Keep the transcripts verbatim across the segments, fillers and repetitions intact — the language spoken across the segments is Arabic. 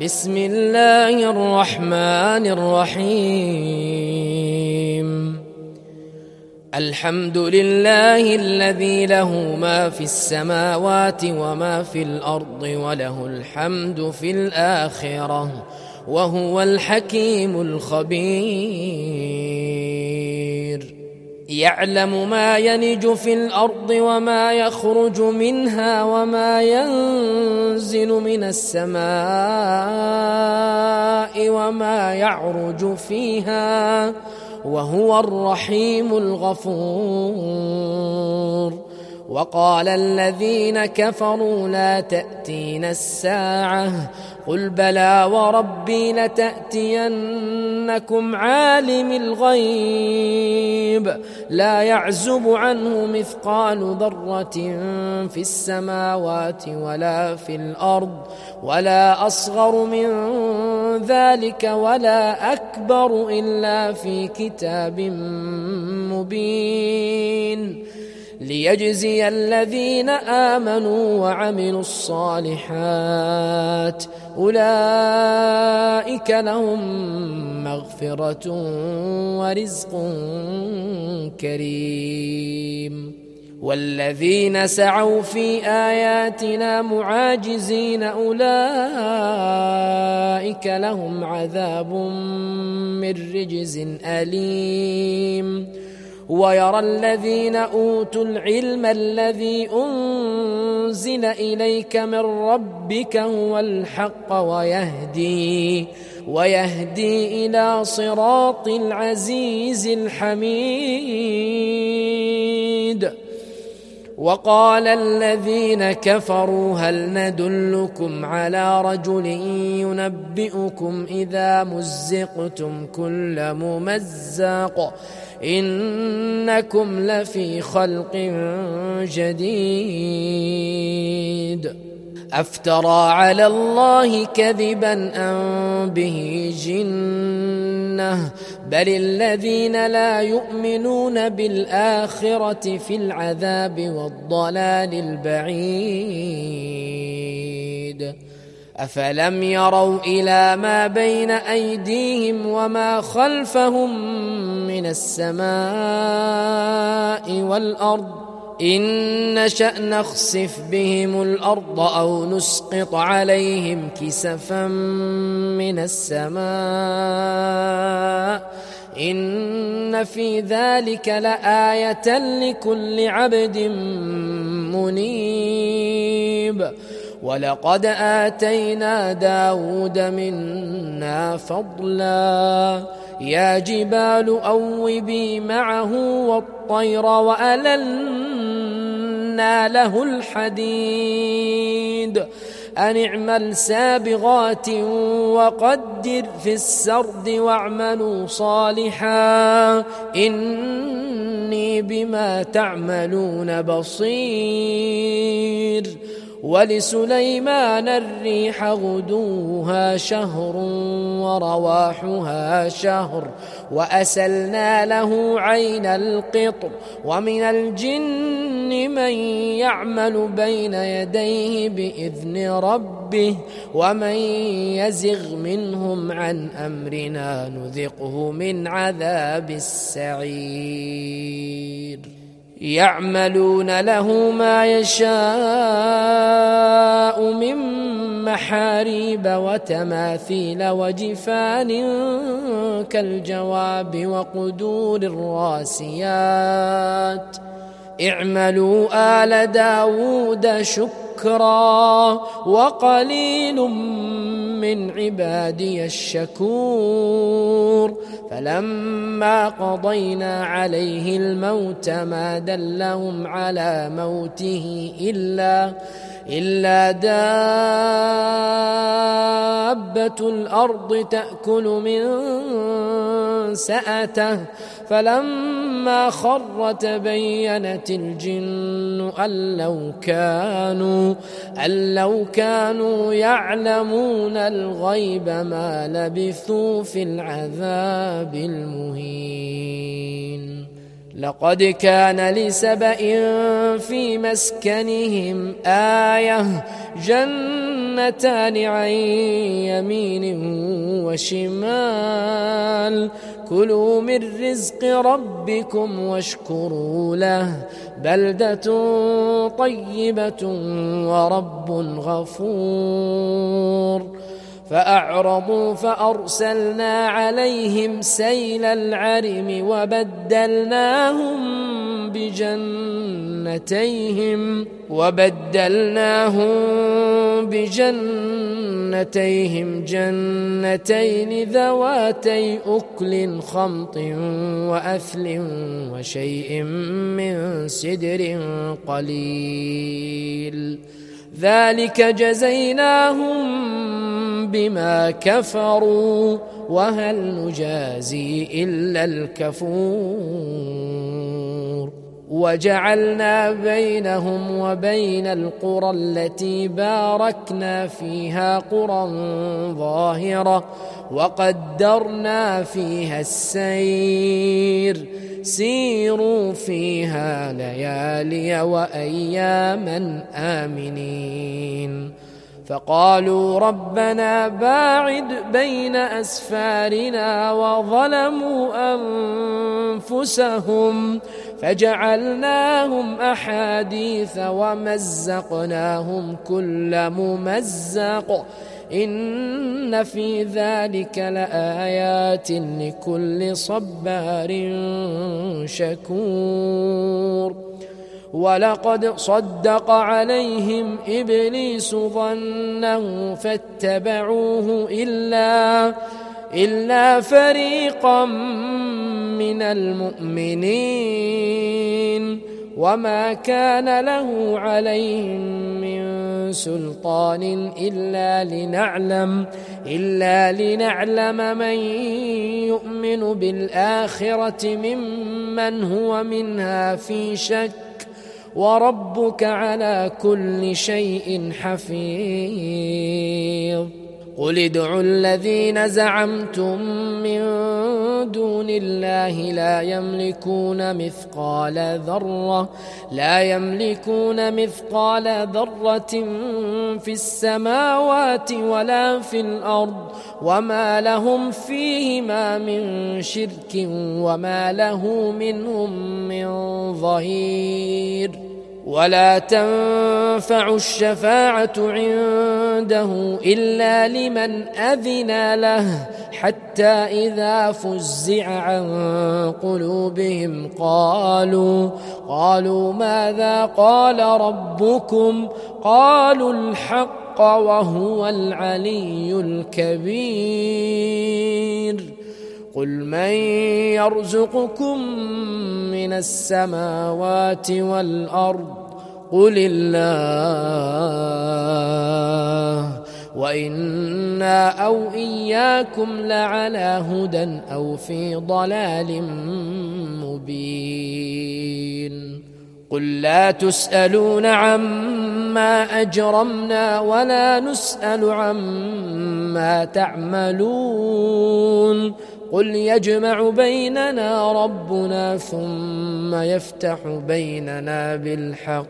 بسم الله الرحمن الرحيم. الحمد لله الذي له ما في السماوات وما في الأرض وله الحمد في الآخرة وهو الحكيم الخبير. يعلم ما يلج في الأرض وما يخرج منها وما ينزل من السماء وما يعرج فيها وهو الرحيم الغفور. وقال الذين كفروا لا تأتينا الساعة قل بلى وربي لتأتينكم عالم الغيب لا يعزب عنه مثقال ذرة في السماوات ولا في الأرض ولا أصغر من ذلك ولا أكبر إلا في كتاب مبين ليجزي الذين آمنوا وعملوا الصالحات أولئك لهم مغفرة ورزق كريم. والذين سعوا في آياتنا معاجزين أولئك لهم عذاب من رجز أليم. ويرى الذين أوتوا العلم الذي أنزل إليك من ربك هو الحق ويهدي ويهدي إلى صراط العزيز الحميد. وقال الذين كفروا هل ندلكم على رجل ينبئكم إذا مزقتم كل ممزق إنكم لفي خلق جديد. أفترى على الله كذبا أم به جنة بل الذين لا يؤمنون بالآخرة في العذاب والضلال البعيد. أفلم يروا إلى ما بين أيديهم وما خلفهم من السماء والأرض إن نشأ نخسف بهم الأرض أو نسقط عليهم كسفا من السماء إن في ذلك لآية لكل عبد منيب. ولقد آتينا داود منا فضلا يا جبال أوبي معه والطير وألنا له الحديد أن اعمل سابغات وقدر في السرد واعملوا صالحا إني بما تعملون بصير. ولسليمان الريح غدوها شهر ورواحها شهر وأسلنا له عين القطر ومن الجن من يعمل بين يديه بإذن ربه ومن يزغ منهم عن أمرنا نذقه من عذاب السعير. يعملون له ما يشاء من محاريب وتماثيل وجفان كالجواب وقدور الراسيات اعملوا آل داود شكرا وقليل من عبادي الشكور. فلما قضينا عليه الموت ما دلهم على موته إلا إلا دابة الأرض تأكل من سأته فلما خر تبينت الجن أن لو كانوا أن لو كانوا يعلمون الغيب ما لبثوا في العذاب المهين. لقد كان لسبإ في مسكنهم آية جنة جنتان عن يمين وشمال كلوا من رزق ربكم واشكروا له بلدة طيبة ورب غفور فأعرضوا فأرسلنا عليهم سيل العرم وبدلناهم بجنتيهم وبدلناهم بجنتيهم جنتين ذواتي أكل خمط وأثل وشيء من سدر قليل ذلك جزيناهم بما كفروا وهل نجازي إلا الكفور وجعلنا بينهم وبين القرى التي باركنا فيها قرى ظاهرة وقدرنا فيها السير سيروا فيها ليالي وأياما آمنين فقالوا ربنا باعد بين أسفارنا وظلموا أنفسهم فجعلناهم أحاديث ومزقناهم كل ممزق إن في ذلك لآيات لكل صبار شكور ولقد صدق عليهم إبليس ظنه فاتبعوه إلا إلا فريقا من المؤمنين وما كان له عليهم من سلطان إلا لنعلم إلا لنعلم من يؤمن بالآخرة ممن هو منها في شك وربك على كل شيء حفيظ قل ادعوا الذين زعمتم من دون الله لا يملكون مثقال ذرة لا يملكون مثقال ذرة في السماوات ولا في الأرض وما لهم فيهما من شرك وما له منهم من ظهير ولا تنفع الشفاعة عنده إلا لمن أذن له حتى إذا فزع عن قلوبهم قالوا قالوا ماذا قال ربكم قالوا الحق وهو العلي الكبير قل من يرزقكم من السماوات والأرض قل الله وإنا أو إياكم لعلى هدى أو في ضلال مبين قل لا تسألون عما أجرمنا ولا نسأل عما تعملون قل يجمع بيننا ربنا ثم يفتح بيننا بالحق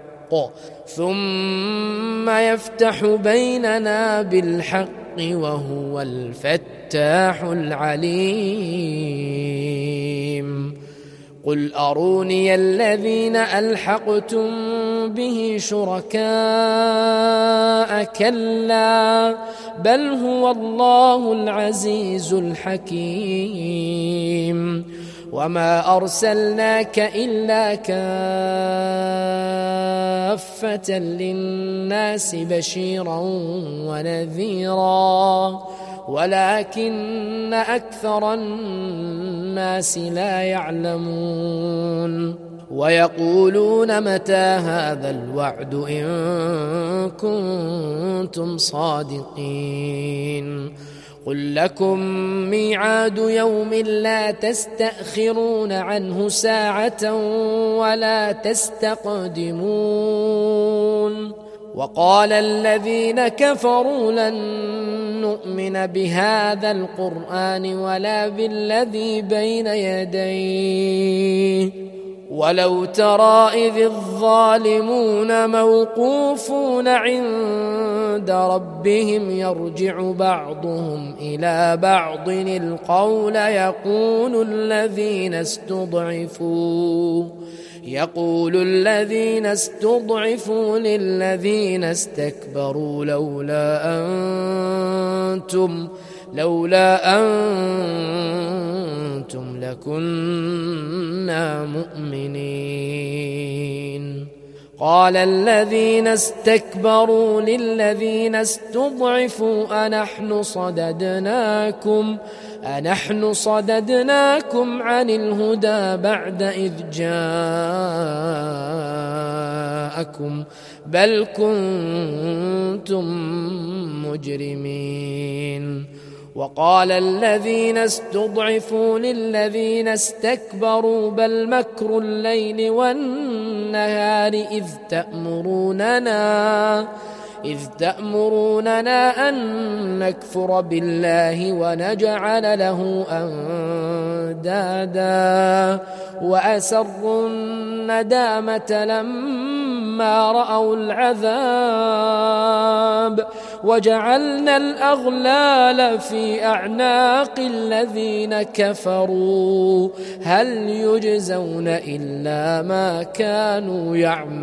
ثم يفتح بيننا بالحق وهو الفتاح العليم قل أروني الذين ألحقتم به شركاء كلا بل هو الله العزيز الحكيم وما أرسلناك إلا كافة للناس بشيرا ونذيرا ولكن أكثر الناس لا يعلمون ويقولون متى هذا الوعد إن كنتم صادقين قل لكم ميعاد يوم لا تستأخرون عنه ساعة ولا تستقدمون وقال الذين كفروا لن نؤمن بهذا القرآن ولا بالذي بين يديه ولو ترى إذ الظالمون موقوفون عند عند ربهم يرجع بعضهم إلى بعض القول يقول الذين استضعفوا يقول الذين استضعفوا للذين استكبروا لولا أنتم لولا أنتم لكنا مؤمنين. قال الذين استكبروا للذين استضعفوا أنحن صددناكم أنحن صددناكم عن الهدى بعد إذ جاءكم بل كنتم مجرمين. وقال الذين استضعفوا للذين استكبروا بل مكر الليل والنهار إذ تأمروننا إذ تأمروننا أن نكفر بالله ونجعل له أندادا وأسروا الندامة لما رأوا العذاب وجعلنا الأغلال في أعناق الذين كفروا هل يجزون إلا ما كانوا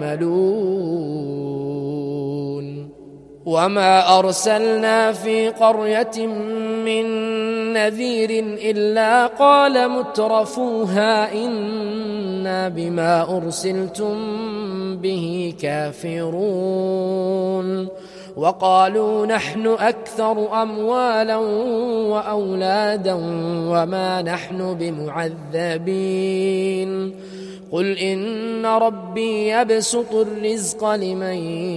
يعملون. وما أرسلنا في قرية من نذير إلا قال مترفوها إنا بما أرسلتم به كافرون وقالوا نحن أكثر أموالا وأولادا وما نحن بمعذبين. قل إن ربي يبسط الرزق لمن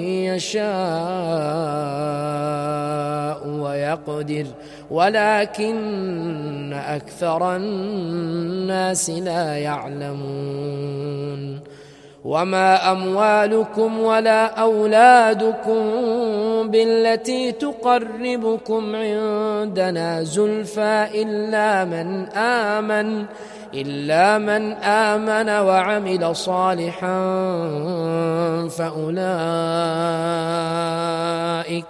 يشاء ويقدر ولكن أكثر الناس لا يعلمون. وما أموالكم ولا أولادكم بالتي تقربكم عندنا زلفى إلا من آمن إلا من آمن وعمل صالحا فأولئك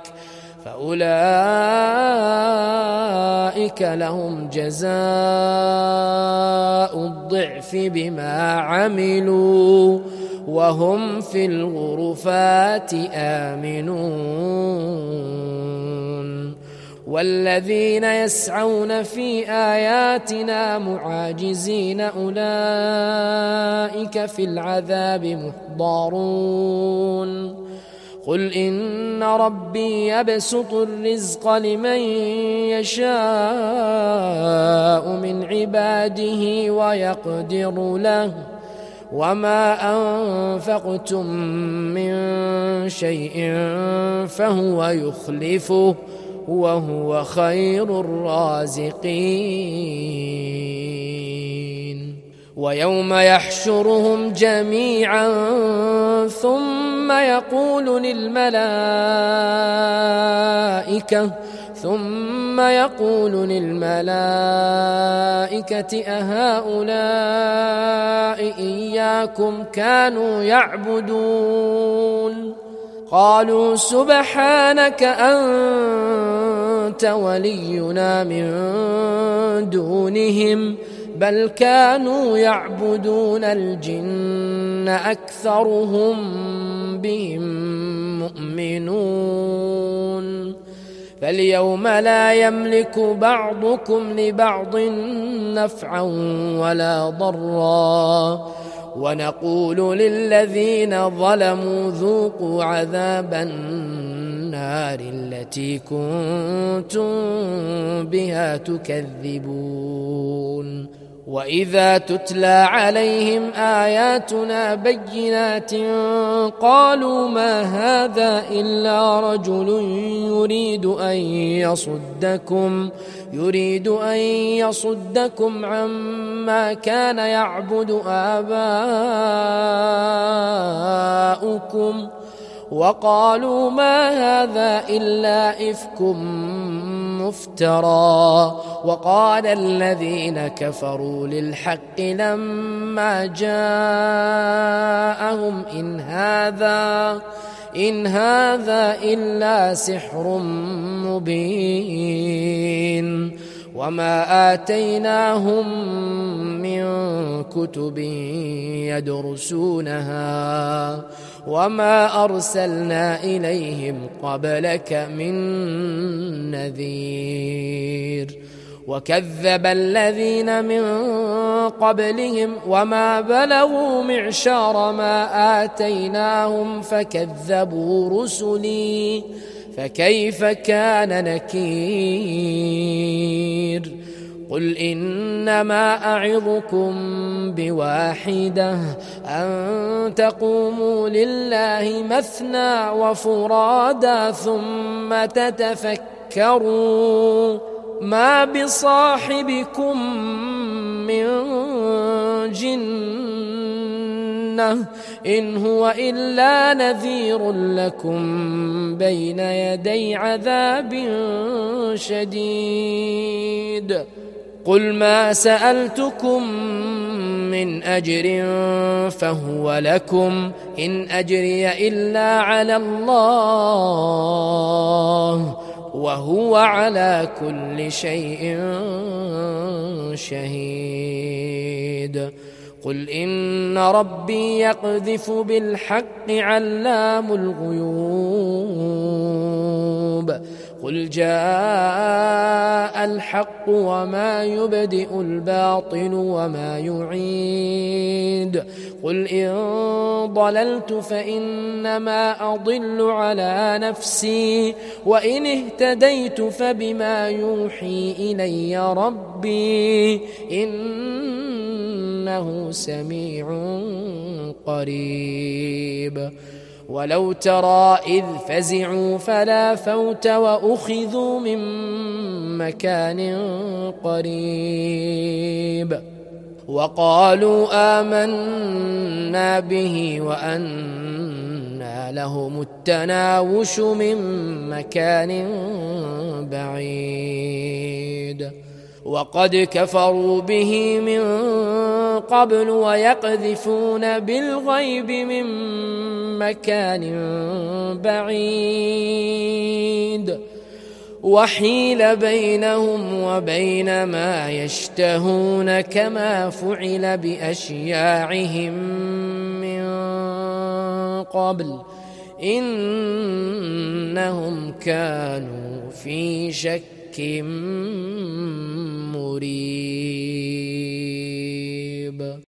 فأولئك لهم جزاء الضعف بما عملوا وهم في الغرفات آمنون. والذين يسعون في آياتنا معاجزين أولئك في العذاب محضرون. قل إن ربي يبسط الرزق لمن يشاء من عباده ويقدر له وما أنفقتم من شيء فهو يخلفه وهو خير الرازقين. ويوم يحشرهم جميعا ثم يقول للملائكة ثم يقول للملائكة أهؤلاء إياكم كانوا يعبدون قالوا سبحانك أنت ولينا من دونهم بل كانوا يعبدون الجن أكثرهم بهم مؤمنون. فاليوم لا يملك بعضكم لبعض نفعا ولا ضرا ونقول للذين ظلموا ذوقوا عذاب النار التي كنتم بها تكذبون. وإذا تتلى عليهم آياتنا بينات قالوا ما هذا إلا رجل يريد أن يصدكم يريد أن يصدكم عما كان يعبد آباؤكم وقالوا ما هذا إلا إفك مفترى. وقال الذين كفروا للحق لما جاءهم إن هذا إن هذا إلا سحر مبين وما آتيناهم من كتب يدرسونها وما أرسلنا إليهم قبلك من نذير وكذب الذين من قبلهم وما بلغوا معشار ما آتيناهم فكذبوا رسلي فكيف كان نكير قل إنما أعظكم بواحدة أن تقوموا لله مثنى وفرادا ثم تتفكروا ما بصاحبكم من جنة إن هو إلا نذير لكم بين يدي عذاب شديد قل ما سألتكم من أجر فهو لكم إن أجري إلا على الله وهو على كل شيء شهيد قل إن ربي يقذف بالحق علام الغيوب قل جاء الحق وما يبدئ الباطل وما يعيد قل إن ضللت فإنما أضل على نفسي وإن اهتديت فبما يوحي إلي ربي إنه سميع قريب ولو ترى إذ فزعوا فلا فوت وأخذوا من مكان قريب وقالوا آمنا به وأنى لهم التناوش من مكان بعيد وقد كفروا به من قبل ويقذفون بالغيب من مكان بعيد وحيل بينهم وبين ما يشتهون كما فعل بأشياعهم من قبل إنهم كانوا في شك مريب.